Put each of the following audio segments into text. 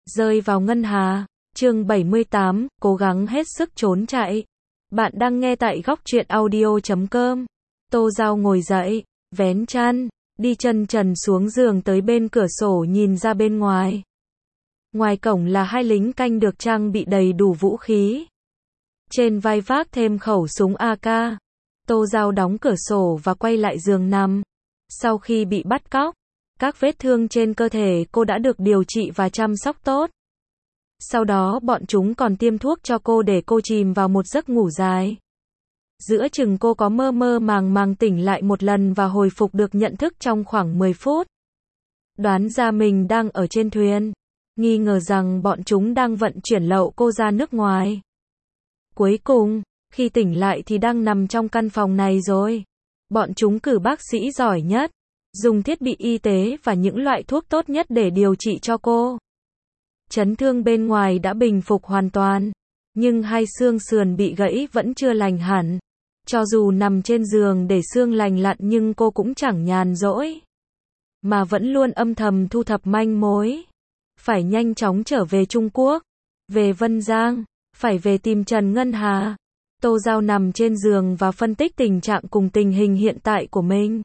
Rơi vào ngân hà. Chương 78, cố gắng hết sức trốn chạy. Bạn đang nghe tại góc truyện audio.com. Tô Dao ngồi dậy, vén chăn, đi chân trần xuống giường tới bên cửa sổ nhìn ra bên ngoài. Ngoài cổng là hai lính canh được trang bị đầy đủ vũ khí. Trên vai vác thêm khẩu súng AK. Tô Dao đóng cửa sổ và quay lại giường nằm. Sau khi bị bắt cóc, các vết thương trên cơ thể cô đã được điều trị và chăm sóc tốt. Sau đó bọn chúng còn tiêm thuốc cho cô để cô chìm vào một giấc ngủ dài. Giữa chừng cô có mơ mơ màng màng tỉnh lại một lần và hồi phục được nhận thức trong khoảng 10 phút. Đoán ra mình đang ở trên thuyền. Nghi ngờ rằng bọn chúng đang vận chuyển lậu cô ra nước ngoài. Cuối cùng, khi tỉnh lại thì đang nằm trong căn phòng này rồi. Bọn chúng cử bác sĩ giỏi nhất, dùng thiết bị y tế và những loại thuốc tốt nhất để điều trị cho cô. Chấn thương bên ngoài đã bình phục hoàn toàn, nhưng hai xương sườn bị gãy vẫn chưa lành hẳn. Cho dù nằm trên giường để xương lành lặn nhưng cô cũng chẳng nhàn rỗi, mà vẫn luôn âm thầm thu thập manh mối. Phải nhanh chóng trở về Trung Quốc, về Vân Giang, phải về tìm Trần Ngân Hà. Tô Dao nằm trên giường và phân tích tình trạng cùng tình hình hiện tại của mình,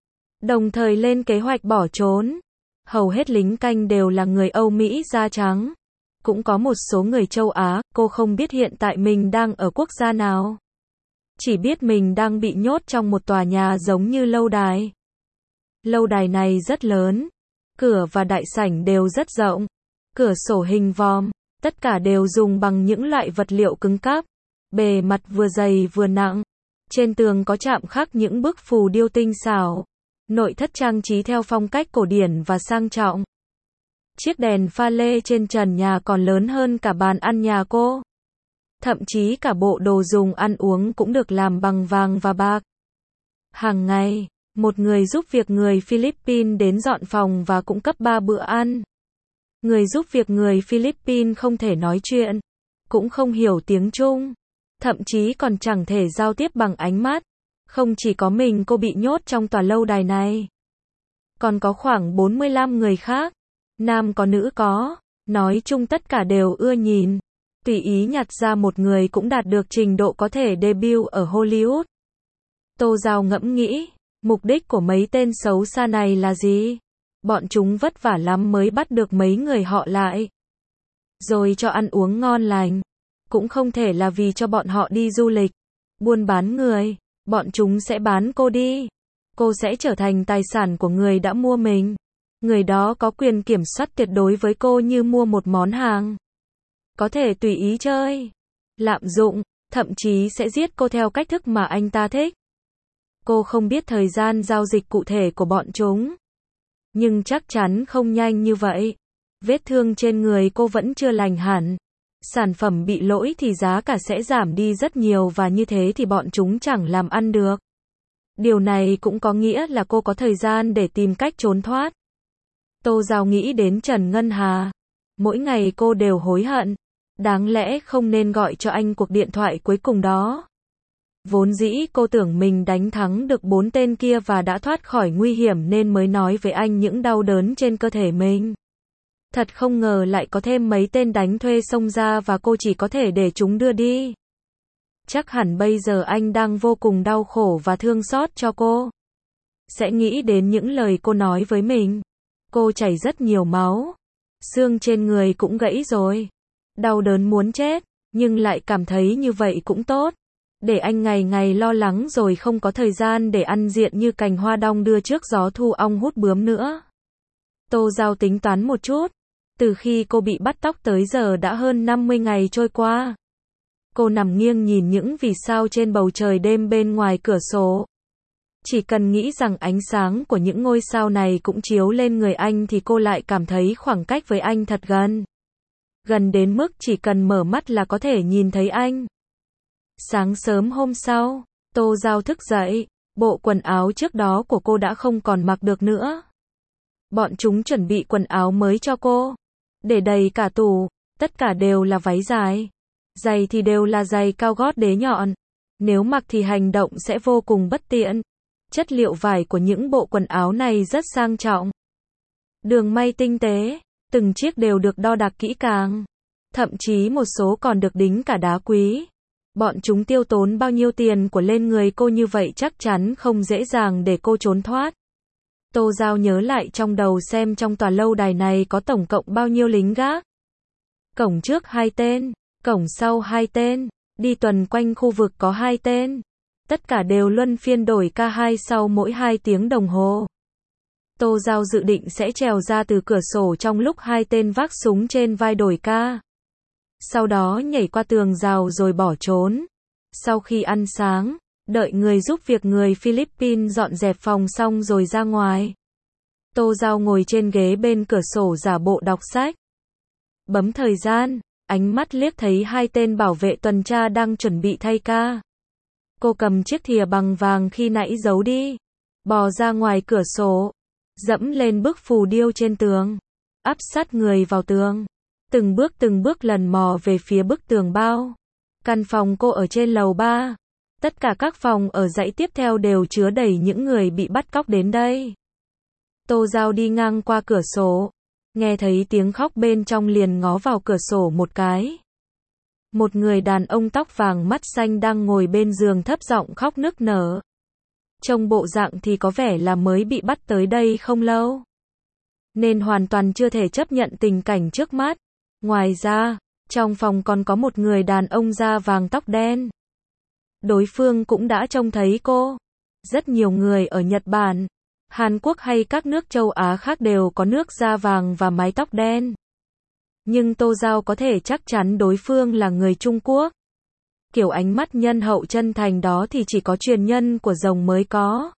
đồng thời lên kế hoạch bỏ trốn. Hầu hết lính canh đều là người Âu Mỹ da trắng. Cũng có một số người châu Á, cô không biết hiện tại mình đang ở quốc gia nào. Chỉ biết mình đang bị nhốt trong một tòa nhà giống như lâu đài. Lâu đài này rất lớn, cửa và đại sảnh đều rất rộng. Cửa sổ hình vòm, tất cả đều dùng bằng những loại vật liệu cứng cáp. Bề mặt vừa dày vừa nặng. Trên tường có chạm khắc những bức phù điêu tinh xảo. Nội thất trang trí theo phong cách cổ điển và sang trọng. Chiếc đèn pha lê trên trần nhà còn lớn hơn cả bàn ăn nhà cô. Thậm chí cả bộ đồ dùng ăn uống cũng được làm bằng vàng và bạc. Hàng ngày, một người giúp việc người Philippines đến dọn phòng và cung cấp 3 bữa ăn. Người giúp việc người Philippines không thể nói chuyện, cũng không hiểu tiếng Trung, thậm chí còn chẳng thể giao tiếp bằng ánh mắt. Không chỉ có mình cô bị nhốt trong tòa lâu đài này, còn có khoảng 45 người khác, nam có nữ có, nói chung tất cả đều ưa nhìn. Tùy ý nhặt ra một người cũng đạt được trình độ có thể debut ở Hollywood. Tô Dao ngẫm nghĩ, mục đích của mấy tên xấu xa này là gì? Bọn chúng vất vả lắm mới bắt được mấy người họ lại, rồi cho ăn uống ngon lành. Cũng không thể là vì cho bọn họ đi du lịch, buôn bán người. Bọn chúng sẽ bán cô đi. Cô sẽ trở thành tài sản của người đã mua mình. Người đó có quyền kiểm soát tuyệt đối với cô như mua một món hàng. Có thể tùy ý chơi, lạm dụng, thậm chí sẽ giết cô theo cách thức mà anh ta thích. Cô không biết thời gian giao dịch cụ thể của bọn chúng, nhưng chắc chắn không nhanh như vậy. Vết thương trên người cô vẫn chưa lành hẳn. Sản phẩm bị lỗi thì giá cả sẽ giảm đi rất nhiều và như thế thì bọn chúng chẳng làm ăn được. Điều này cũng có nghĩa là cô có thời gian để tìm cách trốn thoát. Tô Dao nghĩ đến Trần Ngân Hà. Mỗi ngày cô đều hối hận. Đáng lẽ không nên gọi cho anh cuộc điện thoại cuối cùng đó. Vốn dĩ cô tưởng mình đánh thắng được 4 tên kia và đã thoát khỏi nguy hiểm nên mới nói với anh những đau đớn trên cơ thể mình. Thật không ngờ lại có thêm mấy tên đánh thuê xông ra và cô chỉ có thể để chúng đưa đi. Chắc hẳn bây giờ anh đang vô cùng đau khổ và thương xót cho cô. Sẽ nghĩ đến những lời cô nói với mình. Cô chảy rất nhiều máu. Xương trên người cũng gãy rồi. Đau đớn muốn chết, nhưng lại cảm thấy như vậy cũng tốt. Để anh ngày ngày lo lắng rồi không có thời gian để ăn diện như cành hoa đong đưa trước gió thu ong hút bướm nữa. Tô Dao tính toán một chút. Từ khi cô bị bắt cóc tới giờ đã hơn 50 ngày trôi qua. Cô nằm nghiêng nhìn những vì sao trên bầu trời đêm bên ngoài cửa sổ. Chỉ cần nghĩ rằng ánh sáng của những ngôi sao này cũng chiếu lên người anh thì cô lại cảm thấy khoảng cách với anh thật gần. Gần đến mức chỉ cần mở mắt là có thể nhìn thấy anh. Sáng sớm hôm sau, Tô Dao thức dậy. Bộ quần áo trước đó của cô đã không còn mặc được nữa. Bọn chúng chuẩn bị quần áo mới cho cô. Để đầy cả tủ, tất cả đều là váy dài. Giày thì đều là giày cao gót đế nhọn. Nếu mặc thì hành động sẽ vô cùng bất tiện. Chất liệu vải của những bộ quần áo này rất sang trọng. Đường may tinh tế, Từng chiếc đều được đo đạc kỹ càng. Thậm chí một số còn được đính cả đá quý. Bọn chúng tiêu tốn bao nhiêu tiền của lên người cô như vậy chắc chắn không dễ dàng để cô trốn thoát. Tô Giao nhớ lại trong đầu xem trong tòa lâu đài này có tổng cộng bao nhiêu lính gác. Cổng trước 2 tên, cổng sau 2 tên, đi tuần quanh khu vực có 2 tên. Tất cả đều luân phiên đổi ca 2 sau mỗi 2 tiếng đồng hồ. Tô Giao dự định sẽ trèo ra từ cửa sổ trong lúc 2 tên vác súng trên vai đổi ca. Sau đó nhảy qua tường rào rồi bỏ trốn. Sau khi ăn sáng, đợi người giúp việc người Philippines dọn dẹp phòng xong rồi ra ngoài. Tô Giao ngồi trên ghế bên cửa sổ giả bộ đọc sách. Bấm thời gian, ánh mắt liếc thấy 2 tên bảo vệ tuần tra đang chuẩn bị thay ca. Cô cầm chiếc thìa bằng vàng khi nãy giấu đi. Bò ra ngoài cửa sổ. Dẫm lên bức phù điêu trên tường. Áp sát người vào tường. Từng bước lần mò về phía bức tường bao. Căn phòng cô ở trên lầu 3. Tất cả các phòng ở dãy tiếp theo đều chứa đầy những người bị bắt cóc đến đây. Tô Giao đi ngang qua cửa sổ. Nghe thấy tiếng khóc bên trong liền ngó vào cửa sổ một cái. Một người đàn ông tóc vàng mắt xanh đang ngồi bên giường thấp giọng khóc nức nở. Trông bộ dạng thì có vẻ là mới bị bắt tới đây không lâu. Nên hoàn toàn chưa thể chấp nhận tình cảnh trước mắt. Ngoài ra, trong phòng còn có một người đàn ông da vàng tóc đen. Đối phương cũng đã trông thấy cô. Rất nhiều người ở Nhật Bản, Hàn Quốc hay các nước châu Á khác đều có nước da vàng và mái tóc đen. Nhưng Tô Giao có thể chắc chắn đối phương là người Trung Quốc. Kiểu ánh mắt nhân hậu chân thành đó thì chỉ có truyền nhân của rồng mới có.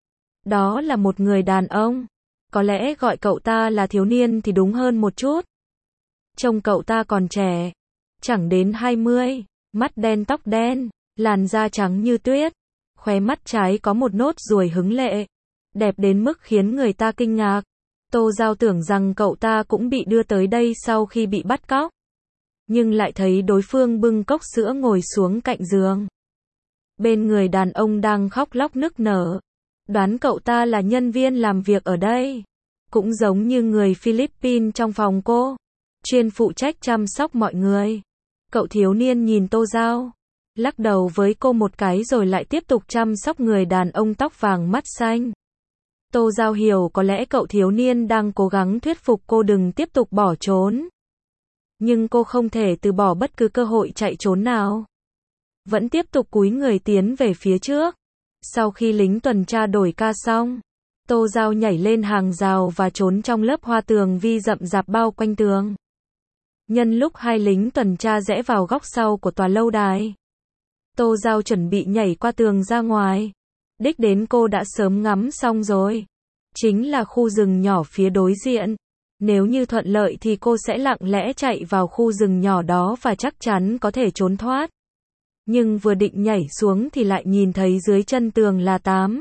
Đó là một người đàn ông. Có lẽ gọi cậu ta là thiếu niên thì đúng hơn một chút. Trông cậu ta còn trẻ. Chẳng đến 20, mắt đen tóc đen, làn da trắng như tuyết. Khóe mắt trái có một nốt ruồi hứng lệ. Đẹp đến mức khiến người ta kinh ngạc. Tô Giao tưởng rằng cậu ta cũng bị đưa tới đây sau khi bị bắt cóc. Nhưng lại thấy đối phương bưng cốc sữa ngồi xuống cạnh giường. Bên người đàn ông đang khóc lóc nức nở. Đoán cậu ta là nhân viên làm việc ở đây. Cũng giống như người Philippines trong phòng cô. Chuyên phụ trách chăm sóc mọi người. Cậu thiếu niên nhìn Tô Giao. Lắc đầu với cô một cái rồi lại tiếp tục chăm sóc người đàn ông tóc vàng mắt xanh. Tô Giao hiểu có lẽ cậu thiếu niên đang cố gắng thuyết phục cô đừng tiếp tục bỏ trốn. Nhưng cô không thể từ bỏ bất cứ cơ hội chạy trốn nào. Vẫn tiếp tục cúi người tiến về phía trước. Sau khi lính tuần tra đổi ca xong, Tô Giao nhảy lên hàng rào và trốn trong lớp hoa tường vi rậm rạp bao quanh tường. Nhân lúc 2 lính tuần tra rẽ vào góc sau của tòa lâu đài, Tô Giao chuẩn bị nhảy qua tường ra ngoài. Đích đến cô đã sớm ngắm xong rồi. Chính là khu rừng nhỏ phía đối diện. Nếu như thuận lợi thì cô sẽ lặng lẽ chạy vào khu rừng nhỏ đó và chắc chắn có thể trốn thoát. Nhưng vừa định nhảy xuống thì lại nhìn thấy dưới chân tường là 8,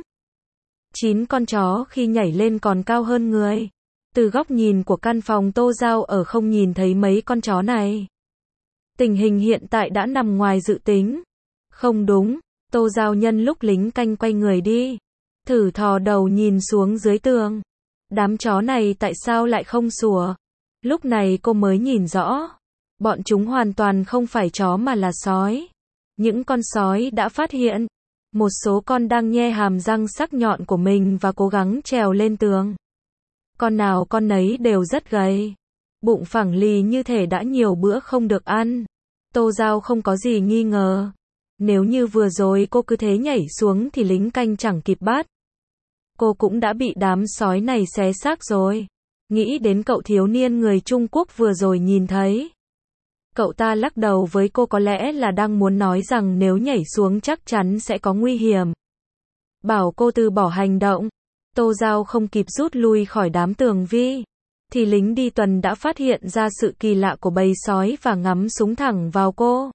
9 con chó khi nhảy lên còn cao hơn người. Từ góc nhìn của căn phòng Tô Giao ở không nhìn thấy mấy con chó này. Tình hình hiện tại đã nằm ngoài dự tính. Không đúng, Tô Giao nhân lúc lính canh quay người đi. Thử thò đầu nhìn xuống dưới tường. Đám chó này tại sao lại không sủa? Lúc này cô mới nhìn rõ. Bọn chúng hoàn toàn không phải chó mà là sói. Những con sói đã phát hiện. Một số con đang nhe hàm răng sắc nhọn của mình và cố gắng trèo lên tường. Con nào con nấy đều rất gầy. Bụng phẳng lì như thể đã nhiều bữa không được ăn. Tô Giao không có gì nghi ngờ. Nếu như vừa rồi cô cứ thế nhảy xuống thì lính canh chẳng kịp bắt. Cô cũng đã bị đám sói này xé xác rồi. Nghĩ đến cậu thiếu niên người Trung Quốc vừa rồi nhìn thấy. Cậu ta lắc đầu với cô có lẽ là đang muốn nói rằng nếu nhảy xuống chắc chắn sẽ có nguy hiểm. Bảo cô từ bỏ hành động. Tô Giao không kịp rút lui khỏi đám tường vi. Thì lính đi tuần đã phát hiện ra sự kỳ lạ của bầy sói và ngắm súng thẳng vào cô.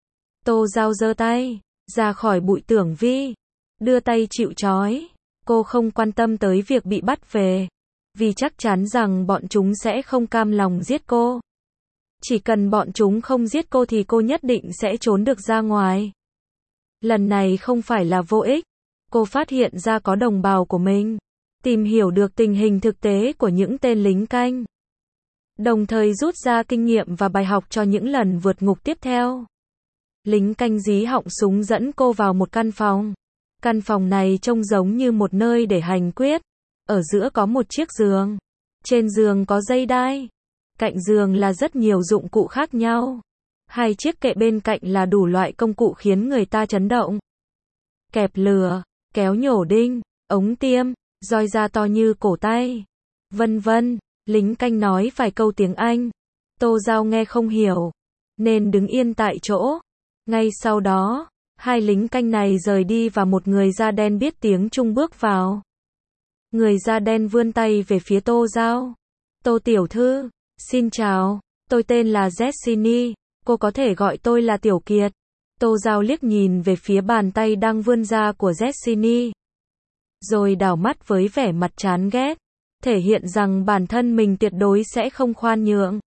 Tô Giao giơ tay ra khỏi bụi tường vi. Đưa tay chịu trói. Cô không quan tâm tới việc bị bắt về. Vì chắc chắn rằng bọn chúng sẽ không cam lòng giết cô. Chỉ cần bọn chúng không giết cô thì cô nhất định sẽ trốn được ra ngoài. Lần này không phải là vô ích. Cô phát hiện ra có đồng bào của mình. Tìm hiểu được tình hình thực tế của những tên lính canh. đồng thời rút ra kinh nghiệm và bài học cho những lần vượt ngục tiếp theo. Lính canh dí họng súng dẫn cô vào một căn phòng. Căn phòng này trông giống như một nơi để hành quyết. Ở giữa có một chiếc giường. Trên giường có dây đai. Cạnh giường là rất nhiều dụng cụ khác nhau. 2 chiếc kệ bên cạnh là đủ loại công cụ khiến người ta chấn động. Kẹp lửa, kéo nhổ đinh, ống tiêm, roi da to như cổ tay. Vân vân, lính canh nói vài câu tiếng Anh. Tô Dao nghe không hiểu, nên đứng yên tại chỗ. Ngay sau đó, 2 lính canh này rời đi và một người da đen biết tiếng Trung bước vào. Người da đen vươn tay về phía Tô Dao. Tô tiểu thư, xin chào, tôi tên là Jessini, cô có thể gọi tôi là Tiểu Kiệt. Tô Dao liếc nhìn về phía bàn tay đang vươn ra của Jessini. Rồi đảo mắt với vẻ mặt chán ghét, thể hiện rằng bản thân mình tuyệt đối sẽ không khoan nhượng.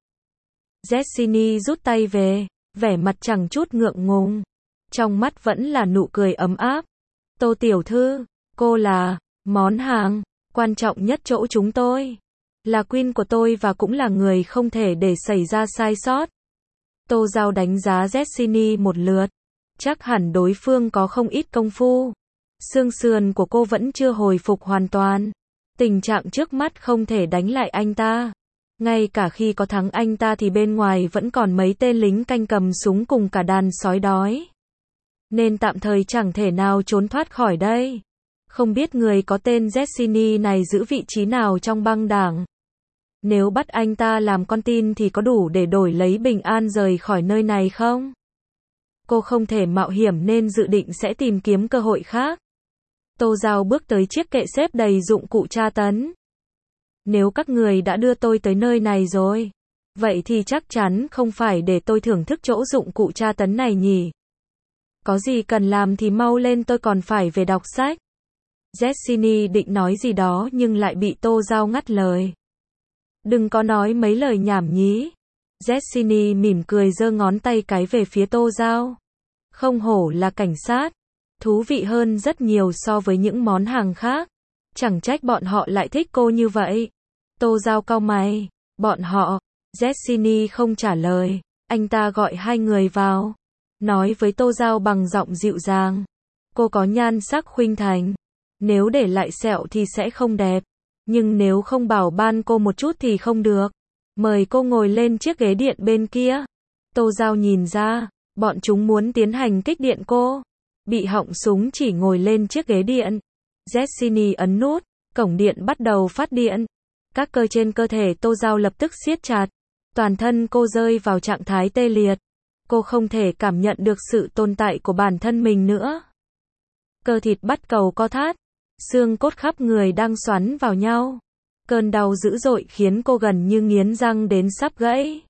Jessini rút tay về, vẻ mặt chẳng chút ngượng ngùng. Trong mắt vẫn là nụ cười ấm áp. Tô tiểu thư, cô là món hàng quan trọng nhất chỗ chúng tôi. Là queen của tôi và cũng là người không thể để xảy ra sai sót. Tô Dao đánh giá Jessini một lượt. Chắc hẳn đối phương có không ít công phu. Xương sườn của cô vẫn chưa hồi phục hoàn toàn. Tình trạng trước mắt không thể đánh lại anh ta. Ngay cả khi có thắng anh ta thì bên ngoài vẫn còn mấy tên lính canh cầm súng cùng cả đàn sói đói. Nên tạm thời chẳng thể nào trốn thoát khỏi đây. Không biết người có tên Jessini này giữ vị trí nào trong băng đảng. Nếu bắt anh ta làm con tin thì có đủ để đổi lấy bình an rời khỏi nơi này không? Cô không thể mạo hiểm nên dự định sẽ tìm kiếm cơ hội khác. Tô Dao bước tới chiếc kệ xếp đầy dụng cụ tra tấn. Nếu các người đã đưa tôi tới nơi này rồi, vậy thì chắc chắn không phải để tôi thưởng thức chỗ dụng cụ tra tấn này nhỉ. Có gì cần làm thì mau lên, tôi còn phải về đọc sách. Jessini định nói gì đó nhưng lại bị Tô Dao ngắt lời. Đừng có nói mấy lời nhảm nhí. Jessini mỉm cười giơ ngón tay cái về phía Tô Dao. Không hổ là cảnh sát. Thú vị hơn rất nhiều so với những món hàng khác. Chẳng trách bọn họ lại thích cô như vậy. Tô Dao cau mày. Bọn họ. Jessini không trả lời. Anh ta gọi 2 người vào. Nói với Tô Dao bằng giọng dịu dàng. Cô có nhan sắc khuynh thành. Nếu để lại sẹo thì sẽ không đẹp. Nhưng nếu không bảo ban cô một chút thì không được. Mời cô ngồi lên chiếc ghế điện bên kia. Tô Dao nhìn ra, bọn chúng muốn tiến hành kích điện cô. Bị họng súng chỉ ngồi lên chiếc ghế điện. Jessini ấn nút, cổng điện bắt đầu phát điện. Các cơ trên cơ thể Tô Dao lập tức siết chặt. Toàn thân cô rơi vào trạng thái tê liệt. Cô không thể cảm nhận được sự tồn tại của bản thân mình nữa. Cơ thịt bắt cầu co thắt. Xương cốt khắp người đang xoắn vào nhau. Cơn đau dữ dội khiến cô gần như nghiến răng đến sắp gãy.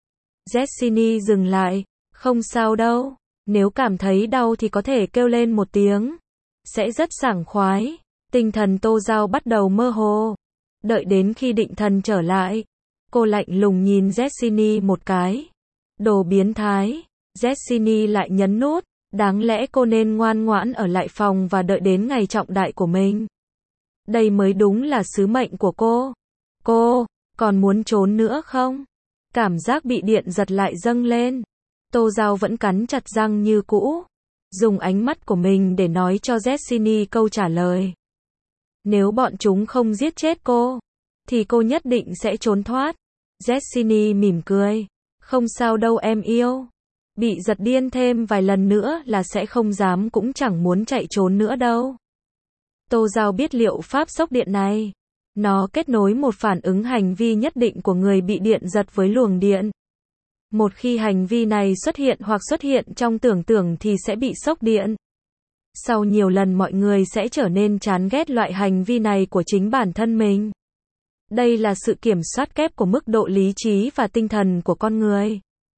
Jessini dừng lại. Không sao đâu. Nếu cảm thấy đau thì có thể kêu lên một tiếng. Sẽ rất sảng khoái. Tinh thần Tô Dao bắt đầu mơ hồ. Đợi đến khi định thần trở lại. Cô lạnh lùng nhìn Jessini một cái. Đồ biến thái. Jessini lại nhấn nút. Đáng lẽ cô nên ngoan ngoãn ở lại phòng và đợi đến ngày trọng đại của mình. Đây mới đúng là sứ mệnh của cô. Cô, còn muốn trốn nữa không? Cảm giác bị điện giật lại dâng lên. Tô Dao vẫn cắn chặt răng như cũ. Dùng ánh mắt của mình để nói cho Jessini câu trả lời. Nếu bọn chúng không giết chết cô, thì cô nhất định sẽ trốn thoát. Jessini mỉm cười. Không sao đâu em yêu. Bị giật điên thêm vài lần nữa là sẽ không dám cũng chẳng muốn chạy trốn nữa đâu. Tô Dao biết liệu pháp sốc điện này. Nó kết nối một phản ứng hành vi nhất định của người bị điện giật với luồng điện. Một khi hành vi này xuất hiện hoặc xuất hiện trong tưởng tượng thì sẽ bị sốc điện. Sau nhiều lần mọi người sẽ trở nên chán ghét loại hành vi này của chính bản thân mình. Đây là sự kiểm soát kép của mức độ lý trí và tinh thần của con người.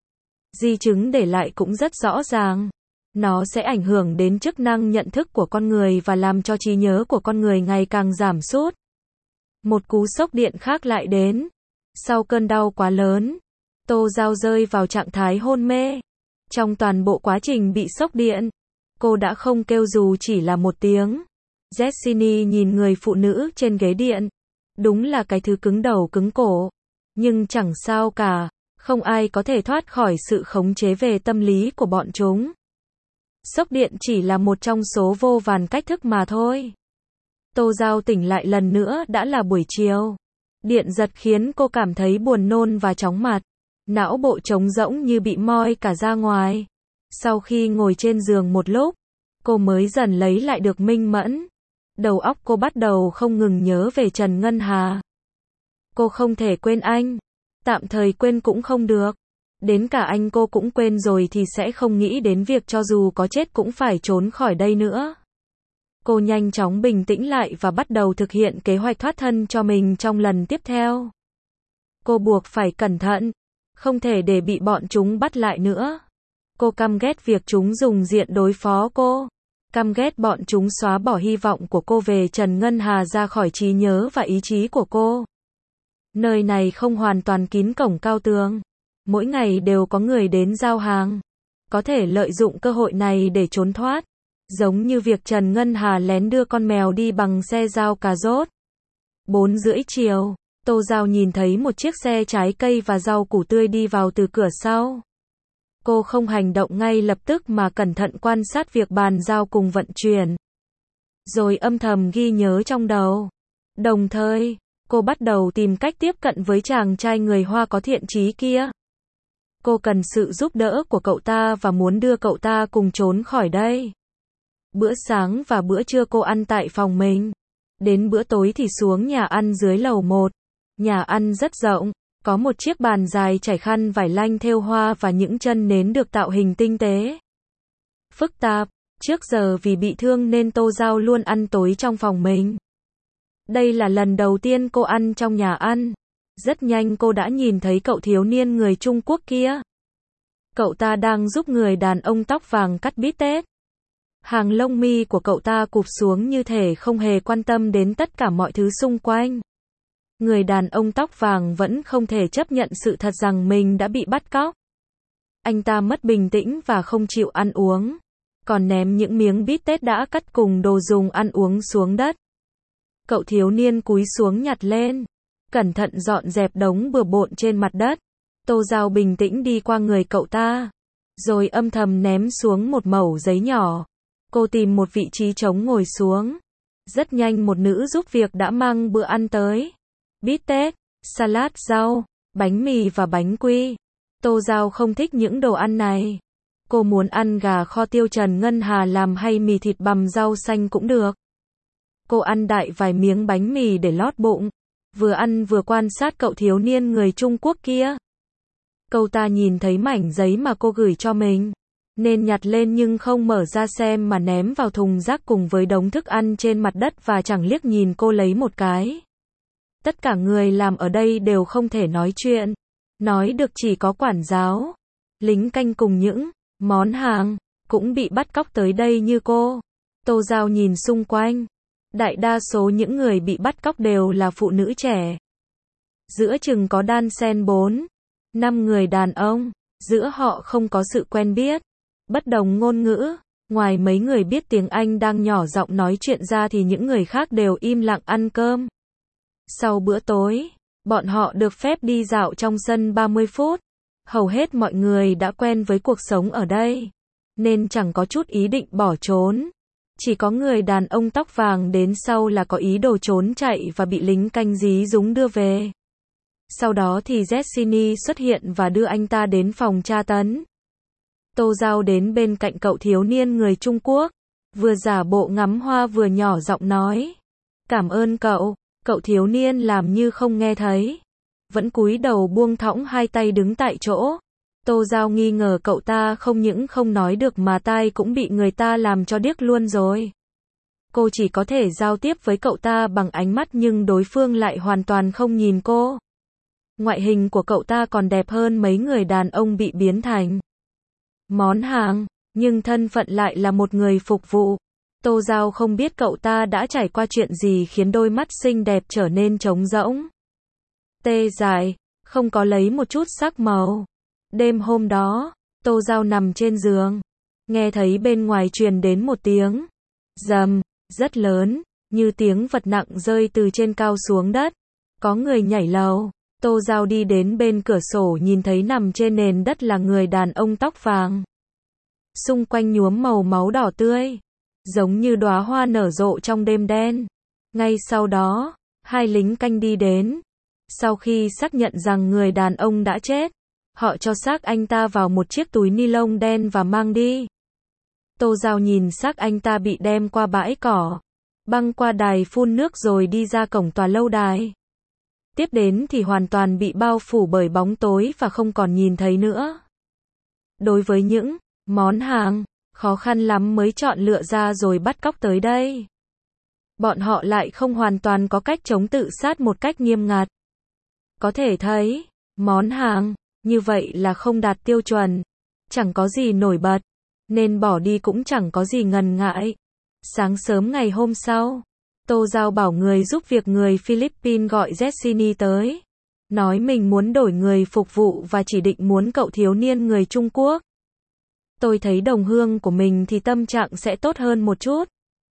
Di chứng để lại cũng rất rõ ràng. Nó sẽ ảnh hưởng đến chức năng nhận thức của con người và làm cho trí nhớ của con người ngày càng giảm sút. Một cú sốc điện khác lại đến. Sau cơn đau quá lớn, Tô Dao rơi vào trạng thái hôn mê. Trong toàn bộ quá trình bị sốc điện, cô đã không kêu dù chỉ là một tiếng. Jessini nhìn người phụ nữ trên ghế điện. Đúng là cái thứ cứng đầu cứng cổ. Nhưng chẳng sao cả, không ai có thể thoát khỏi sự khống chế về tâm lý của bọn chúng. Sốc điện chỉ là một trong số vô vàn cách thức mà thôi. Tô Giao tỉnh lại lần nữa đã là buổi chiều. Điện giật khiến cô cảm thấy buồn nôn và chóng mặt. Não bộ trống rỗng như bị moi cả ra ngoài. Sau khi ngồi trên giường một lúc, cô mới dần lấy lại được minh mẫn. Đầu óc cô bắt đầu không ngừng nhớ về Trần Ngân Hà. Cô không thể quên anh. Tạm thời quên cũng không được. Đến cả anh cô cũng quên rồi thì sẽ không nghĩ đến việc cho dù có chết cũng phải trốn khỏi đây nữa. Cô nhanh chóng bình tĩnh lại và bắt đầu thực hiện kế hoạch thoát thân cho mình trong lần tiếp theo. Cô buộc phải cẩn thận, không thể để bị bọn chúng bắt lại nữa. Cô căm ghét việc chúng dùng diện đối phó cô. Căm ghét bọn chúng xóa bỏ hy vọng của cô về Trần Ngân Hà ra khỏi trí nhớ và ý chí của cô. Nơi này không hoàn toàn kín cổng cao tường. Mỗi ngày đều có người đến giao hàng. Có thể lợi dụng cơ hội này để trốn thoát. Giống như việc Trần Ngân Hà lén đưa con mèo đi bằng xe giao cà rốt. 4:30 chiều, Tô Giao nhìn thấy một chiếc xe trái cây và rau củ tươi đi vào từ cửa sau. Cô không hành động ngay lập tức mà cẩn thận quan sát việc bàn giao cùng vận chuyển. Rồi âm thầm ghi nhớ trong đầu. Đồng thời, cô bắt đầu tìm cách tiếp cận với chàng trai người Hoa có thiện chí kia. Cô cần sự giúp đỡ của cậu ta và muốn đưa cậu ta cùng trốn khỏi đây. Bữa sáng và bữa trưa cô ăn tại phòng mình. Đến bữa tối thì xuống nhà ăn dưới lầu 1. Nhà ăn rất rộng, có một chiếc bàn dài trải khăn vải lanh thêu hoa và những chân nến được tạo hình tinh tế. Phức tạp, trước giờ vì bị thương nên Tô Giao luôn ăn tối trong phòng mình. Đây là lần đầu tiên cô ăn trong nhà ăn. Rất nhanh cô đã nhìn thấy cậu thiếu niên người Trung Quốc kia. Cậu ta đang giúp người đàn ông tóc vàng cắt bít tết. Hàng lông mi của cậu ta cụp xuống như thể không hề quan tâm đến tất cả mọi thứ xung quanh. Người đàn ông tóc vàng vẫn không thể chấp nhận sự thật rằng mình đã bị bắt cóc. Anh ta mất bình tĩnh và không chịu ăn uống. Còn ném những miếng bít tết đã cắt cùng đồ dùng ăn uống xuống đất. Cậu thiếu niên cúi xuống nhặt lên. Cẩn thận dọn dẹp đống bừa bộn trên mặt đất. Tô Giao bình tĩnh đi qua người cậu ta. Rồi âm thầm ném xuống một mẩu giấy nhỏ. Cô tìm một vị trí trống ngồi xuống. Rất nhanh một nữ giúp việc đã mang bữa ăn tới. Bít tết, salad rau, bánh mì và bánh quy. Tô Giao không thích những đồ ăn này. Cô muốn ăn gà kho tiêu Trần Ngân Hà làm hay mì thịt bằm rau xanh cũng được. Cô ăn đại vài miếng bánh mì để lót bụng. Vừa ăn vừa quan sát cậu thiếu niên người Trung Quốc kia. Cậu ta nhìn thấy mảnh giấy mà cô gửi cho mình. Nên nhặt lên nhưng không mở ra xem mà ném vào thùng rác cùng với đống thức ăn trên mặt đất và chẳng liếc nhìn cô lấy một cái. Tất cả người làm ở đây đều không thể nói chuyện. Nói được chỉ có quản giáo, lính canh cùng những món hàng cũng bị bắt cóc tới đây như cô. Tô Giao nhìn xung quanh. Đại đa số những người bị bắt cóc đều là phụ nữ trẻ. Giữa chừng có đan xen 4-5 người đàn ông. Giữa họ không có sự quen biết, bất đồng ngôn ngữ. Ngoài mấy người biết tiếng Anh đang nhỏ giọng nói chuyện ra thì những người khác đều im lặng ăn cơm. Sau bữa tối, bọn họ được phép đi dạo trong sân 30 phút. Hầu hết mọi người đã quen với cuộc sống ở đây, nên chẳng có chút ý định bỏ trốn. Chỉ có người đàn ông tóc vàng đến sau là có ý đồ trốn chạy và bị lính canh dí dúng đưa về. Sau đó thì Jessini xuất hiện và đưa anh ta đến phòng tra tấn. Tô Giao đến bên cạnh cậu thiếu niên người Trung Quốc, vừa giả bộ ngắm hoa vừa nhỏ giọng nói. Cảm ơn cậu. Cậu thiếu niên làm như không nghe thấy. Vẫn cúi đầu buông thõng hai tay đứng tại chỗ. Tô Giao nghi ngờ cậu ta không những không nói được mà tai cũng bị người ta làm cho điếc luôn rồi. Cô chỉ có thể giao tiếp với cậu ta bằng ánh mắt nhưng đối phương lại hoàn toàn không nhìn cô. Ngoại hình của cậu ta còn đẹp hơn mấy người đàn ông bị biến thành món hàng, nhưng thân phận lại là một người phục vụ. Tô Giao không biết cậu ta đã trải qua chuyện gì khiến đôi mắt xinh đẹp trở nên trống rỗng. Tê dài, không có lấy một chút sắc màu. Đêm hôm đó, Tô Giao nằm trên giường, nghe thấy bên ngoài truyền đến một tiếng rầm, rất lớn, như tiếng vật nặng rơi từ trên cao xuống đất. Có người nhảy lầu. Tô Giao đi đến bên cửa sổ nhìn thấy nằm trên nền đất là người đàn ông tóc vàng. Xung quanh nhuốm màu máu đỏ tươi, giống như đóa hoa nở rộ trong đêm đen. Ngay sau đó, hai lính canh đi đến. Sau khi xác nhận rằng người đàn ông đã chết, họ cho xác anh ta vào một chiếc túi ni lông đen và mang đi. Tô Giao nhìn xác anh ta bị đem qua bãi cỏ, băng qua đài phun nước rồi đi ra cổng tòa lâu đài. Tiếp đến thì hoàn toàn bị bao phủ bởi bóng tối và không còn nhìn thấy nữa. Đối với những món hàng khó khăn lắm mới chọn lựa ra rồi bắt cóc tới đây, bọn họ lại không hoàn toàn có cách chống tự sát một cách nghiêm ngặt. Có thể thấy, món hàng như vậy là không đạt tiêu chuẩn, chẳng có gì nổi bật, nên bỏ đi cũng chẳng có gì ngần ngại. Sáng sớm ngày hôm sau, Tô Giao bảo người giúp việc người Philippines gọi Jessini tới, nói mình muốn đổi người phục vụ và chỉ định muốn cậu thiếu niên người Trung Quốc. Tôi thấy đồng hương của mình thì tâm trạng sẽ tốt hơn một chút.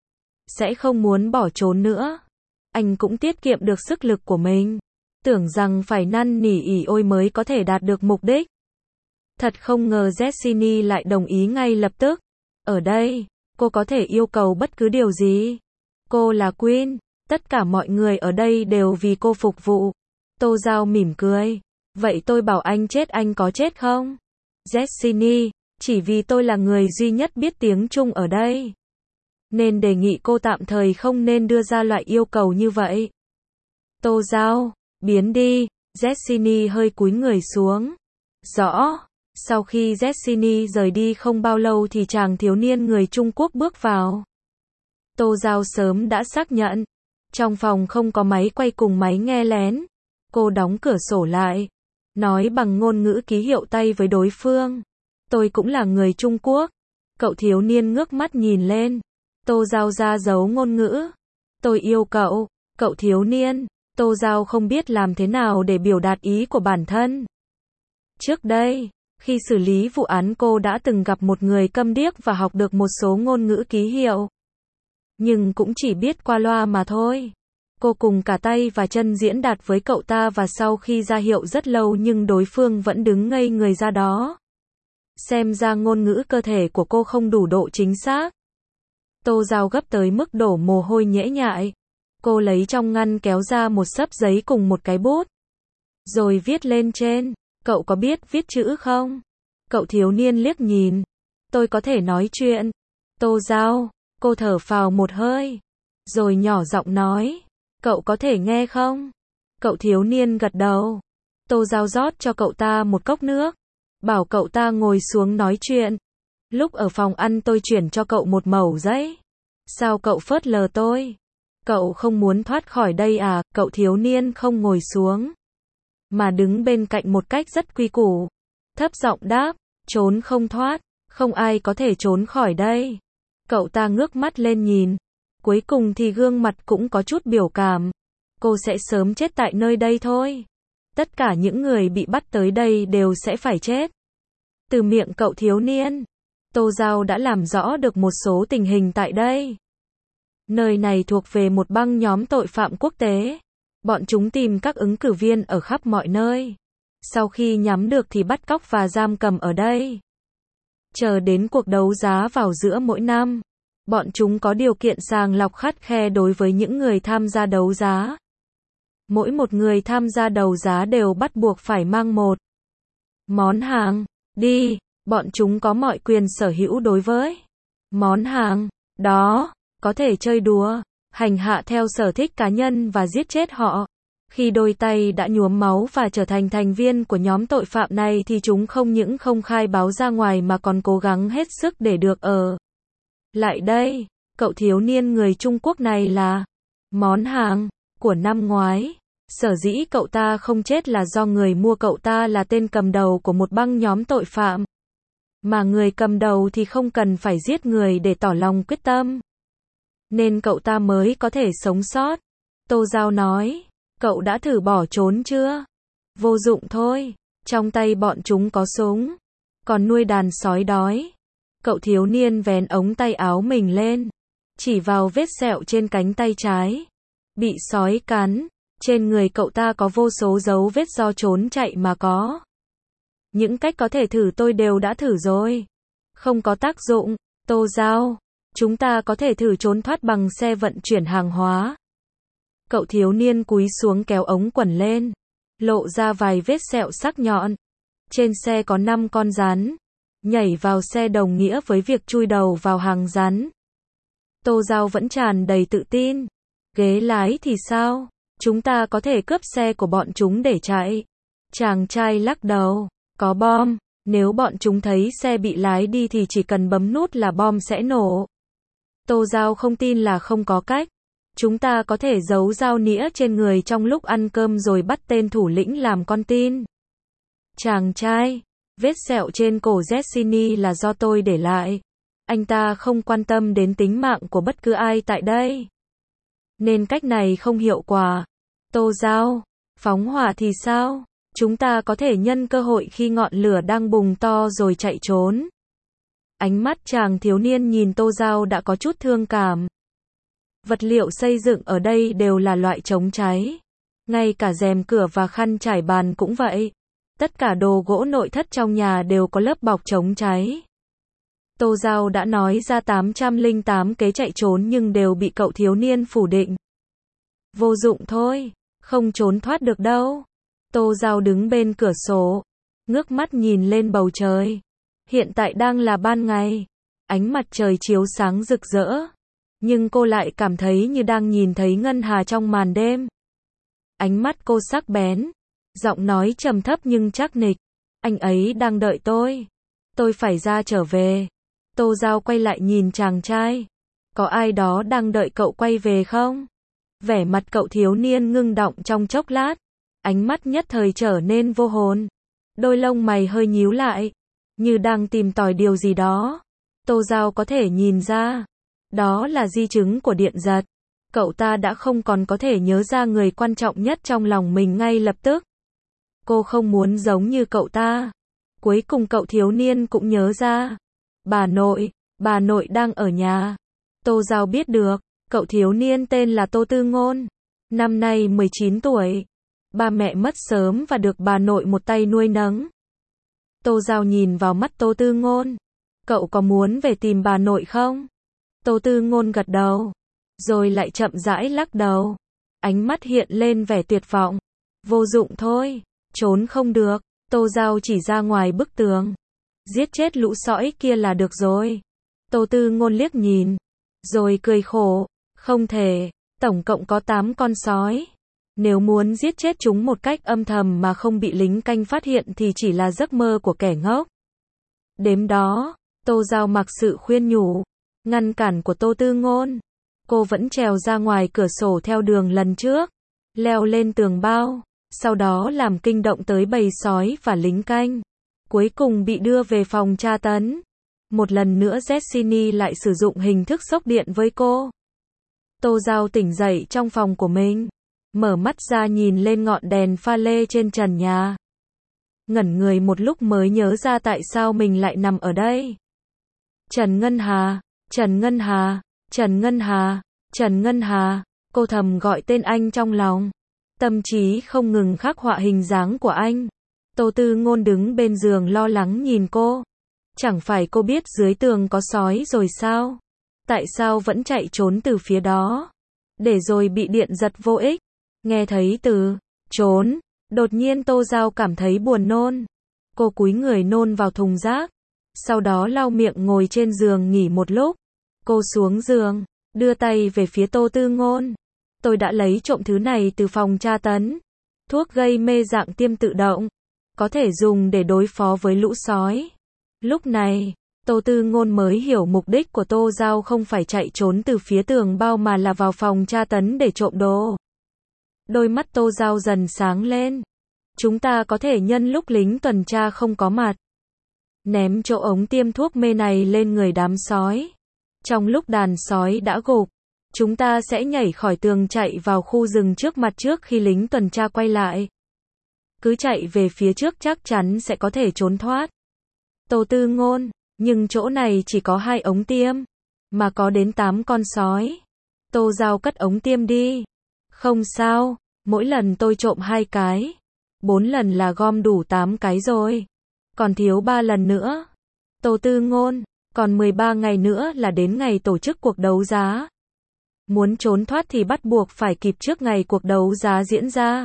Sẽ không muốn bỏ trốn nữa. Anh cũng tiết kiệm được sức lực của mình. Tưởng rằng phải năn nỉ ỉ ôi mới có thể đạt được mục đích. Thật không ngờ Jessini lại đồng ý ngay lập tức. Ở đây, cô có thể yêu cầu bất cứ điều gì. Cô là Queen, tất cả mọi người ở đây đều vì cô phục vụ. Tô Giao mỉm cười. Vậy tôi bảo anh chết anh có chết không? Jessini, chỉ vì tôi là người duy nhất biết tiếng Trung ở đây, nên đề nghị cô tạm thời không nên đưa ra loại yêu cầu như vậy. Tô Giao, biến đi. Jessini hơi cúi người xuống. Rõ. Sau khi Jessini rời đi không bao lâu thì chàng thiếu niên người Trung Quốc bước vào. Tô Giao sớm đã xác nhận. Trong phòng không có máy quay cùng máy nghe lén. Cô đóng cửa sổ lại, nói bằng ngôn ngữ ký hiệu tay với đối phương. Tôi cũng là người Trung Quốc. Cậu thiếu niên ngước mắt nhìn lên. Tô Giao ra dấu ngôn ngữ. Tôi yêu cậu. Cậu thiếu niên. Tô Giao không biết làm thế nào để biểu đạt ý của bản thân. Trước đây, khi xử lý vụ án cô đã từng gặp một người câm điếc và học được một số ngôn ngữ ký hiệu. Nhưng cũng chỉ biết qua loa mà thôi. Cô cùng cả tay và chân diễn đạt với cậu ta và sau khi ra hiệu rất lâu nhưng đối phương vẫn đứng ngây người ra đó. Xem ra ngôn ngữ cơ thể của cô không đủ độ chính xác. Tô Giao gấp tới mức đổ mồ hôi nhễ nhại. Cô lấy trong ngăn kéo ra một xấp giấy cùng một cái bút. Rồi viết lên trên. Cậu có biết viết chữ không? Cậu thiếu niên liếc nhìn. Tôi có thể nói chuyện. Tô Giao, cô thở phào một hơi. Rồi nhỏ giọng nói. Cậu có thể nghe không? Cậu thiếu niên gật đầu. Tô Giao rót cho cậu ta một cốc nước. Bảo cậu ta ngồi xuống nói chuyện. Lúc ở phòng ăn tôi chuyển cho cậu một mẩu giấy. Sao cậu phớt lờ tôi? Cậu không muốn thoát khỏi đây à? Cậu thiếu niên không ngồi xuống, mà đứng bên cạnh một cách rất quy củ. Thấp giọng đáp, trốn không thoát, không ai có thể trốn khỏi đây. Cậu ta ngước mắt lên nhìn. Cuối cùng thì gương mặt cũng có chút biểu cảm. Cô sẽ sớm chết tại nơi đây thôi. Tất cả những người bị bắt tới đây đều sẽ phải chết. Từ miệng cậu thiếu niên, Tô Giao đã làm rõ được một số tình hình tại đây. Nơi này thuộc về một băng nhóm tội phạm quốc tế. Bọn chúng tìm các ứng cử viên ở khắp mọi nơi. Sau khi nhắm được thì bắt cóc và giam cầm ở đây. Chờ đến cuộc đấu giá vào giữa mỗi năm. Bọn chúng có điều kiện sàng lọc khắt khe đối với những người tham gia đấu giá. Mỗi một người tham gia đấu giá đều bắt buộc phải mang một món hàng đi. Bọn chúng có mọi quyền sở hữu đối với món hàng đó. Có thể chơi đùa, hành hạ theo sở thích cá nhân và giết chết họ. Khi đôi tay đã nhuốm máu và trở thành thành viên của nhóm tội phạm này thì chúng không những không khai báo ra ngoài mà còn cố gắng hết sức để được ở lại đây. Cậu thiếu niên người Trung Quốc này là món hàng của năm ngoái. Sở dĩ cậu ta không chết là do người mua cậu ta là tên cầm đầu của một băng nhóm tội phạm. Mà người cầm đầu thì không cần phải giết người để tỏ lòng quyết tâm. Nên cậu ta mới có thể sống sót. Tô Giao nói, cậu đã thử bỏ trốn chưa? Vô dụng thôi, trong tay bọn chúng có súng, còn nuôi đàn sói đói. Cậu thiếu niên vén ống tay áo mình lên, chỉ vào vết sẹo trên cánh tay trái. Bị sói cắn, Trên người cậu ta có vô số dấu vết do trốn chạy mà có. Những cách có thể thử tôi đều đã thử rồi. Không có tác dụng. Tô Giao, chúng ta có thể thử trốn thoát bằng xe vận chuyển hàng hóa. Cậu thiếu niên cúi xuống kéo ống quần lên, lộ ra vài vết sẹo sắc nhọn. Trên xe có 5 con rắn. Nhảy vào xe đồng nghĩa với việc chui đầu vào hàng rắn. Tô Giao vẫn tràn đầy tự tin. Ghế lái thì sao? Chúng ta có thể cướp xe của bọn chúng để chạy. Chàng trai lắc đầu. Có bom. Nếu bọn chúng thấy xe bị lái đi thì chỉ cần bấm nút là bom sẽ nổ. Tô Giao không tin là không có cách. Chúng ta có thể giấu dao nĩa trên người trong lúc ăn cơm rồi bắt tên thủ lĩnh làm con tin. Chàng trai, vết sẹo trên cổ Jessini là do tôi để lại. Anh ta không quan tâm đến tính mạng của bất cứ ai tại đây. Nên cách này không hiệu quả. Tô Giao, phóng hỏa thì sao? Chúng ta có thể nhân cơ hội khi ngọn lửa đang bùng to rồi chạy trốn. Ánh mắt chàng thiếu niên nhìn Tô Giao đã có chút thương cảm. Vật liệu xây dựng ở đây đều là loại chống cháy. Ngay cả rèm cửa và khăn trải bàn cũng vậy. Tất cả đồ gỗ nội thất trong nhà đều có lớp bọc chống cháy. Tô Giao đã nói ra 808 kế chạy trốn nhưng đều bị cậu thiếu niên phủ định. Vô dụng thôi, không trốn thoát được đâu. Tô Giao đứng bên cửa sổ, ngước mắt nhìn lên bầu trời. Hiện tại đang là ban ngày, ánh mặt trời chiếu sáng rực rỡ. Nhưng cô lại cảm thấy như đang nhìn thấy ngân hà trong màn đêm. Ánh mắt cô sắc bén, giọng nói trầm thấp nhưng chắc nịch. Anh ấy đang đợi tôi. Tôi phải ra trở về. Tô Giao quay lại nhìn chàng trai. Có ai đó đang đợi cậu quay về không? Vẻ mặt cậu thiếu niên ngưng động trong chốc lát. Ánh mắt nhất thời trở nên vô hồn. Đôi lông mày hơi nhíu lại, như đang tìm tòi điều gì đó. Tô Giao có thể nhìn ra. Đó là di chứng của điện giật. Cậu ta đã không còn có thể nhớ ra người quan trọng nhất trong lòng mình ngay lập tức. Cô không muốn giống như cậu ta. Cuối cùng cậu thiếu niên cũng nhớ ra. Bà nội đang ở nhà. Tô Giao biết được, cậu thiếu niên tên là Tô Tư Ngôn. Năm nay 19 tuổi. Ba mẹ mất sớm và được bà nội một tay nuôi nấng. Tô Giao nhìn vào mắt Tô Tư Ngôn. Cậu có muốn về tìm bà nội không? Tô Tư Ngôn gật đầu, rồi lại chậm rãi lắc đầu. Ánh mắt hiện lên vẻ tuyệt vọng. Vô dụng thôi, trốn không được. Tô Giao chỉ ra ngoài bức tường. Giết chết lũ sói kia là được rồi. Tô Tư Ngôn liếc nhìn, rồi cười khổ. Không thể, tổng cộng có 8 con sói. Nếu muốn giết chết chúng một cách âm thầm mà không bị lính canh phát hiện thì chỉ là giấc mơ của kẻ ngốc. Đêm đó, Tô Giao mặc sự khuyên nhủ, ngăn cản của Tô Tư Ngôn. Cô vẫn trèo ra ngoài cửa sổ theo đường lần trước, leo lên tường bao, sau đó làm kinh động tới bầy sói và lính canh. Cuối cùng bị đưa về phòng tra tấn. Một lần nữa Jessini lại sử dụng hình thức sốc điện với cô. Tô Giao tỉnh dậy trong phòng của mình, mở mắt ra nhìn lên ngọn đèn pha lê trên trần nhà. Ngẩn người một lúc mới nhớ ra tại sao mình lại nằm ở đây. Trần Ngân Hà, Trần Ngân Hà, Trần Ngân Hà, Trần Ngân Hà, cô thầm gọi tên anh trong lòng. Tâm trí không ngừng khắc họa hình dáng của anh. Tô Tư Ngôn đứng bên giường lo lắng nhìn cô. Chẳng phải cô biết dưới tường có sói rồi sao? Tại sao vẫn chạy trốn từ phía đó? Để rồi bị điện giật vô ích. Nghe thấy từ trốn, đột nhiên Tô Giao cảm thấy buồn nôn. Cô cúi người nôn vào thùng rác. Sau đó lau miệng ngồi trên giường nghỉ một lúc. Cô xuống giường, đưa tay về phía Tô Tư Ngôn. Tôi đã lấy trộm thứ này từ phòng tra tấn. Thuốc gây mê dạng tiêm tự động. Có thể dùng để đối phó với lũ sói. Lúc này, Tô Tư Ngôn mới hiểu mục đích của Tô Giao không phải chạy trốn từ phía tường bao mà là vào phòng tra tấn để trộm đồ. Đôi mắt Tô Giao dần sáng lên. Chúng ta có thể nhân lúc lính tuần tra không có mặt, ném chỗ ống tiêm thuốc mê này lên người đám sói. Trong lúc đàn sói đã gục, chúng ta sẽ nhảy khỏi tường chạy vào khu rừng trước mặt trước khi lính tuần tra quay lại. Cứ chạy về phía trước chắc chắn sẽ có thể trốn thoát. Tô Tư Ngôn, nhưng chỗ này chỉ có 2 ống tiêm, mà có đến 8 con sói. Tô Giao cất ống tiêm đi. Không sao, Mỗi lần tôi trộm 2 cái. 4 lần là gom đủ 8 cái rồi. Còn thiếu 3 lần nữa. Tô Tư Ngôn, còn 13 ngày nữa là đến ngày tổ chức cuộc đấu giá. Muốn trốn thoát thì bắt buộc phải kịp trước ngày cuộc đấu giá diễn ra.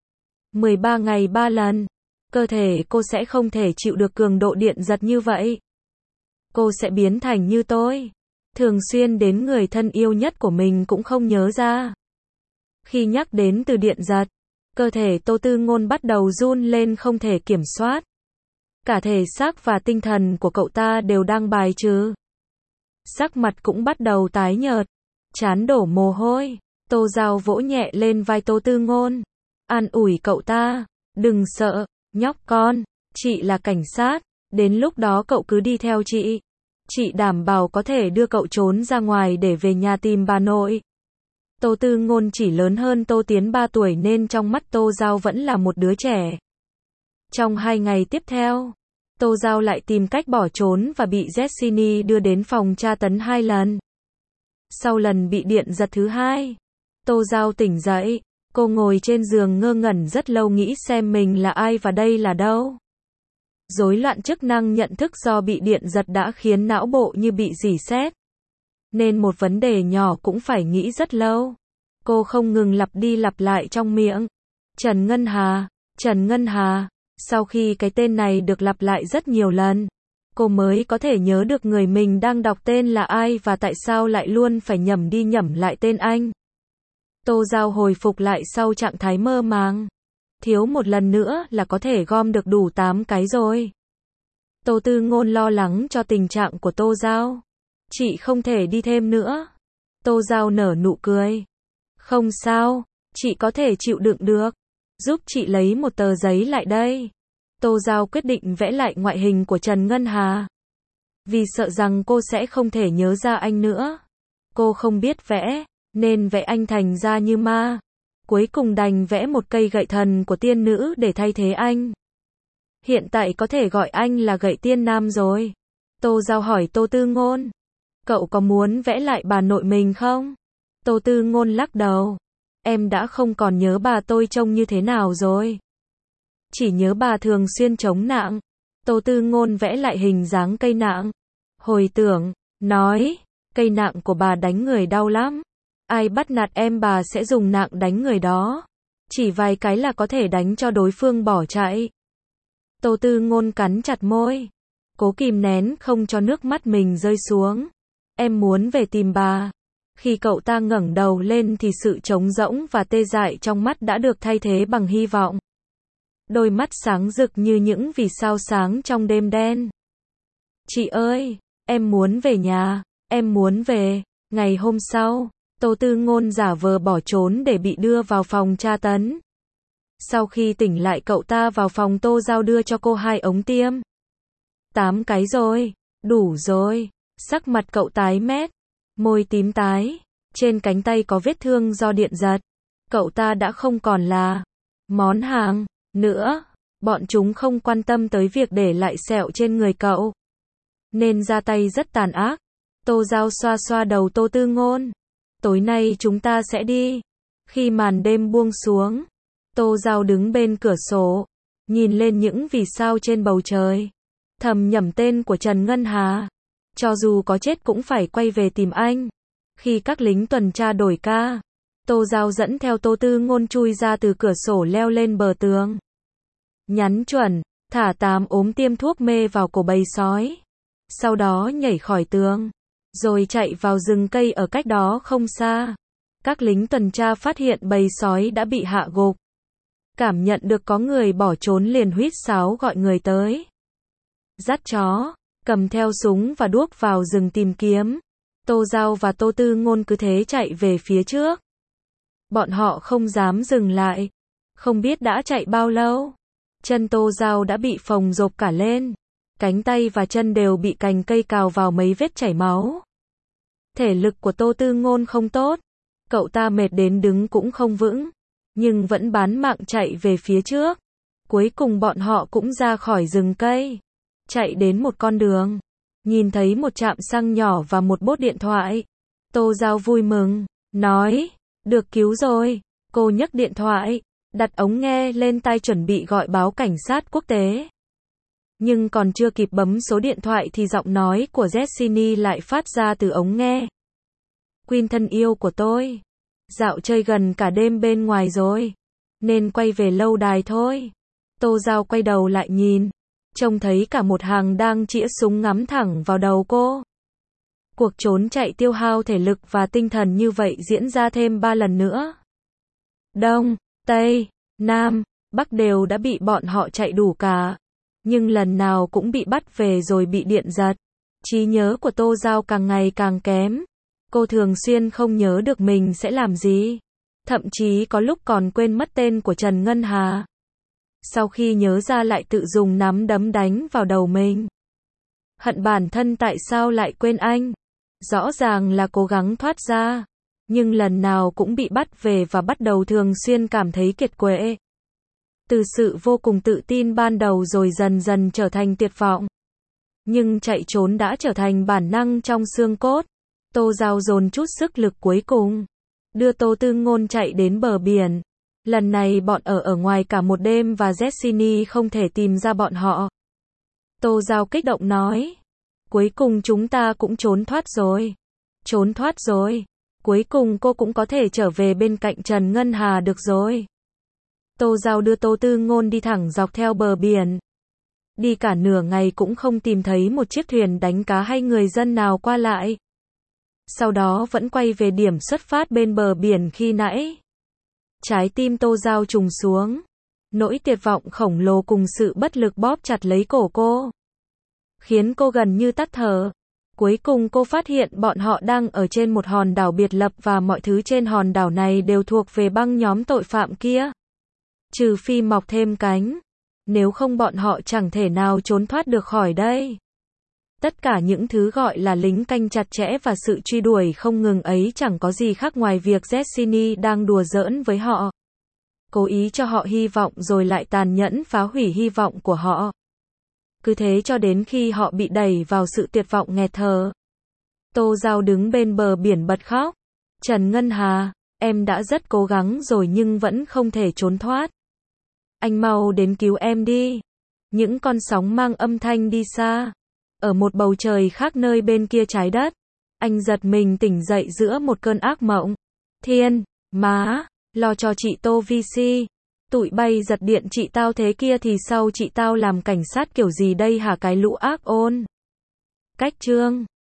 13 ngày 3 lần. Cơ thể cô sẽ không thể chịu được cường độ điện giật như vậy. Cô sẽ biến thành như tôi. Thường xuyên đến người thân yêu nhất của mình cũng không nhớ ra. Khi nhắc đến từ điện giật, cơ thể Tô Tư Ngôn bắt đầu run lên không thể kiểm soát. Cả thể xác và tinh thần của cậu ta đều đang bài trừ. Sắc mặt cũng bắt đầu tái nhợt, trán đổ mồ hôi. Tô Giao vỗ nhẹ lên vai Tô Tư Ngôn, an ủi cậu ta, đừng sợ, nhóc con, chị là cảnh sát, đến lúc đó cậu cứ đi theo chị. Chị đảm bảo có thể đưa cậu trốn ra ngoài để về nhà tìm bà nội. Tô Tư Ngôn chỉ lớn hơn Tô Tiến 3 tuổi nên trong mắt Tô Giao vẫn là một đứa trẻ. Trong 2 ngày tiếp theo, Tô Giao lại tìm cách bỏ trốn và bị Jessini đưa đến phòng tra tấn 2 lần. Sau lần bị điện giật thứ 2, Tô Giao tỉnh dậy, cô ngồi trên giường ngơ ngẩn rất lâu nghĩ xem mình là ai và đây là đâu. Rối loạn chức năng nhận thức do bị điện giật đã khiến não bộ như bị rỉ sét. Nên một vấn đề nhỏ cũng phải nghĩ rất lâu. Cô không ngừng lặp đi lặp lại trong miệng. Trần Ngân Hà, Trần Ngân Hà. Sau khi cái tên này được lặp lại rất nhiều lần, cô mới có thể nhớ được người mình đang đọc tên là ai và tại sao lại luôn phải nhẩm đi nhẩm lại tên anh. Tô Giao hồi phục lại sau trạng thái mơ màng. Thiếu một lần nữa là có thể gom được đủ 8 cái rồi. Tô Tư Ngôn lo lắng cho tình trạng của Tô Giao. Chị không thể đi thêm nữa. Tô Giao nở nụ cười. Không sao, chị có thể chịu đựng được. Giúp chị lấy một tờ giấy lại đây. Tô Giao quyết định vẽ lại ngoại hình của Trần Ngân Hà. Vì sợ rằng cô sẽ không thể nhớ ra anh nữa. Cô không biết vẽ, nên vẽ anh thành ra như ma. Cuối cùng đành vẽ một cây gậy thần của tiên nữ để thay thế anh. Hiện tại có thể gọi anh là gậy tiên nam rồi. Tô Giao hỏi Tô Tư Ngôn. Cậu có muốn vẽ lại bà nội mình không? Tô Tư Ngôn lắc đầu. Em đã không còn nhớ bà tôi trông như thế nào rồi. Chỉ nhớ bà thường xuyên chống nạng. Tô Tư Ngôn vẽ lại hình dáng cây nạng. Hồi tưởng, nói, cây nạng của bà đánh người đau lắm. Ai bắt nạt em bà sẽ dùng nạng đánh người đó. Chỉ vài cái là có thể đánh cho đối phương bỏ chạy. Tô Tư Ngôn cắn chặt môi. Cố kìm nén không cho nước mắt mình rơi xuống. Em muốn về tìm bà. Khi cậu ta ngẩng đầu lên thì sự trống rỗng và tê dại trong mắt đã được thay thế bằng hy vọng. Đôi mắt sáng rực như những vì sao sáng trong đêm đen. Chị ơi, em muốn về nhà, em muốn về. Ngày hôm sau, Tô Tư Ngôn giả vờ bỏ trốn để bị đưa vào phòng tra tấn. Sau khi tỉnh lại cậu ta vào phòng Tô Giao đưa cho cô 2 ống tiêm. 8 cái rồi, đủ rồi. Sắc mặt cậu tái mét, môi tím tái, trên cánh tay có vết thương do điện giật. Cậu ta đã không còn là món hàng nữa. Bọn chúng không quan tâm tới việc để lại sẹo trên người cậu, nên ra tay rất tàn ác. Tô Giao xoa xoa đầu Tô Tư Ngôn. Tối nay chúng ta sẽ đi. Khi màn đêm buông xuống, Tô Giao đứng bên cửa sổ, nhìn lên những vì sao trên bầu trời. Thầm nhẩm tên của Trần Ngân Hà. Cho dù có chết cũng phải quay về tìm anh. Khi các lính tuần tra đổi ca, Tô Giao dẫn theo Tô Tư Ngôn chui ra từ cửa sổ leo lên bờ tường. Nhắn chuẩn, thả 8 ốm tiêm thuốc mê vào cổ bầy sói. Sau đó nhảy khỏi tường, rồi chạy vào rừng cây ở cách đó không xa. Các lính tuần tra phát hiện bầy sói đã bị hạ gục. Cảm nhận được có người bỏ trốn liền huýt sáo gọi người tới. Dắt chó, cầm theo súng và đuốc vào rừng tìm kiếm. Tô Giao và Tô Tư Ngôn cứ thế chạy về phía trước. Bọn họ không dám dừng lại. Không biết đã chạy bao lâu. Chân Tô Giao đã bị phồng rộp cả lên. Cánh tay và chân đều bị cành cây cào vào mấy vết chảy máu. Thể lực của Tô Tư Ngôn không tốt. Cậu ta mệt đến đứng cũng không vững. Nhưng vẫn bán mạng chạy về phía trước. Cuối cùng bọn họ cũng ra khỏi rừng cây. Chạy đến một con đường. Nhìn thấy một trạm xăng nhỏ và một bốt điện thoại. Tô Giao vui mừng, nói, được cứu rồi. Cô nhấc điện thoại, đặt ống nghe lên tai chuẩn bị gọi báo cảnh sát quốc tế. Nhưng còn chưa kịp bấm số điện thoại thì giọng nói của Jessiny lại phát ra từ ống nghe. Queen thân yêu của tôi, dạo chơi gần cả đêm bên ngoài rồi, nên quay về lâu đài thôi. Tô Giao quay đầu lại nhìn, trông thấy cả một hàng đang chĩa súng ngắm thẳng vào đầu cô. Cuộc trốn chạy tiêu hao thể lực và tinh thần như vậy diễn ra thêm 3 lần nữa. Đông, Tây, Nam, Bắc đều đã bị bọn họ chạy đủ cả. Nhưng lần nào cũng bị bắt về rồi bị điện giật. Trí nhớ của Tô Giao càng ngày càng kém. Cô thường xuyên không nhớ được mình sẽ làm gì. Thậm chí có lúc còn quên mất tên của Trần Ngân Hà. Sau khi nhớ ra lại tự dùng nắm đấm đánh vào đầu mình. Hận bản thân tại sao lại quên anh. Rõ ràng là cố gắng thoát ra. Nhưng lần nào cũng bị bắt về và bắt đầu thường xuyên cảm thấy kiệt quệ. Từ sự vô cùng tự tin ban đầu rồi dần dần trở thành tuyệt vọng. Nhưng chạy trốn đã trở thành bản năng trong xương cốt. Tô Giao dồn chút sức lực cuối cùng. Đưa Tô Tư Ngôn chạy đến bờ biển. Lần này bọn ở ngoài cả một đêm và Jessiny không thể tìm ra bọn họ. Tô Giao kích động nói. Cuối cùng chúng ta cũng trốn thoát rồi. Trốn thoát rồi. Cuối cùng cô cũng có thể trở về bên cạnh Trần Ngân Hà được rồi. Tô Giao đưa Tô Tư Ngôn đi thẳng dọc theo bờ biển. Đi cả nửa ngày cũng không tìm thấy một chiếc thuyền đánh cá hay người dân nào qua lại. Sau đó vẫn quay về điểm xuất phát bên bờ biển khi nãy. Trái tim Tô Giao trùng xuống. Nỗi tuyệt vọng khổng lồ cùng sự bất lực bóp chặt lấy cổ cô. Khiến cô gần như tắt thở. Cuối cùng cô phát hiện bọn họ đang ở trên một hòn đảo biệt lập và mọi thứ trên hòn đảo này đều thuộc về băng nhóm tội phạm kia. Trừ phi mọc thêm cánh. Nếu không bọn họ chẳng thể nào trốn thoát được khỏi đây. Tất cả những thứ gọi là lính canh chặt chẽ và sự truy đuổi không ngừng ấy chẳng có gì khác ngoài việc Jessiny đang đùa giỡn với họ. Cố ý cho họ hy vọng rồi lại tàn nhẫn phá hủy hy vọng của họ. Cứ thế cho đến khi họ bị đẩy vào sự tuyệt vọng nghẹt thở. Tô Giao đứng bên bờ biển bật khóc. Trần Ngân Hà, em đã rất cố gắng rồi nhưng vẫn không thể trốn thoát. Anh mau đến cứu em đi. Những con sóng mang âm thanh đi xa. Ở một bầu trời khác nơi bên kia trái đất. Anh giật mình tỉnh dậy giữa một cơn ác mộng. Thiên, má, lo cho chị Tô Vi Si. Tụi bay giật điện chị tao thế kia thì sau chị tao làm cảnh sát kiểu gì đây hả cái lũ ác ôn. Cách chương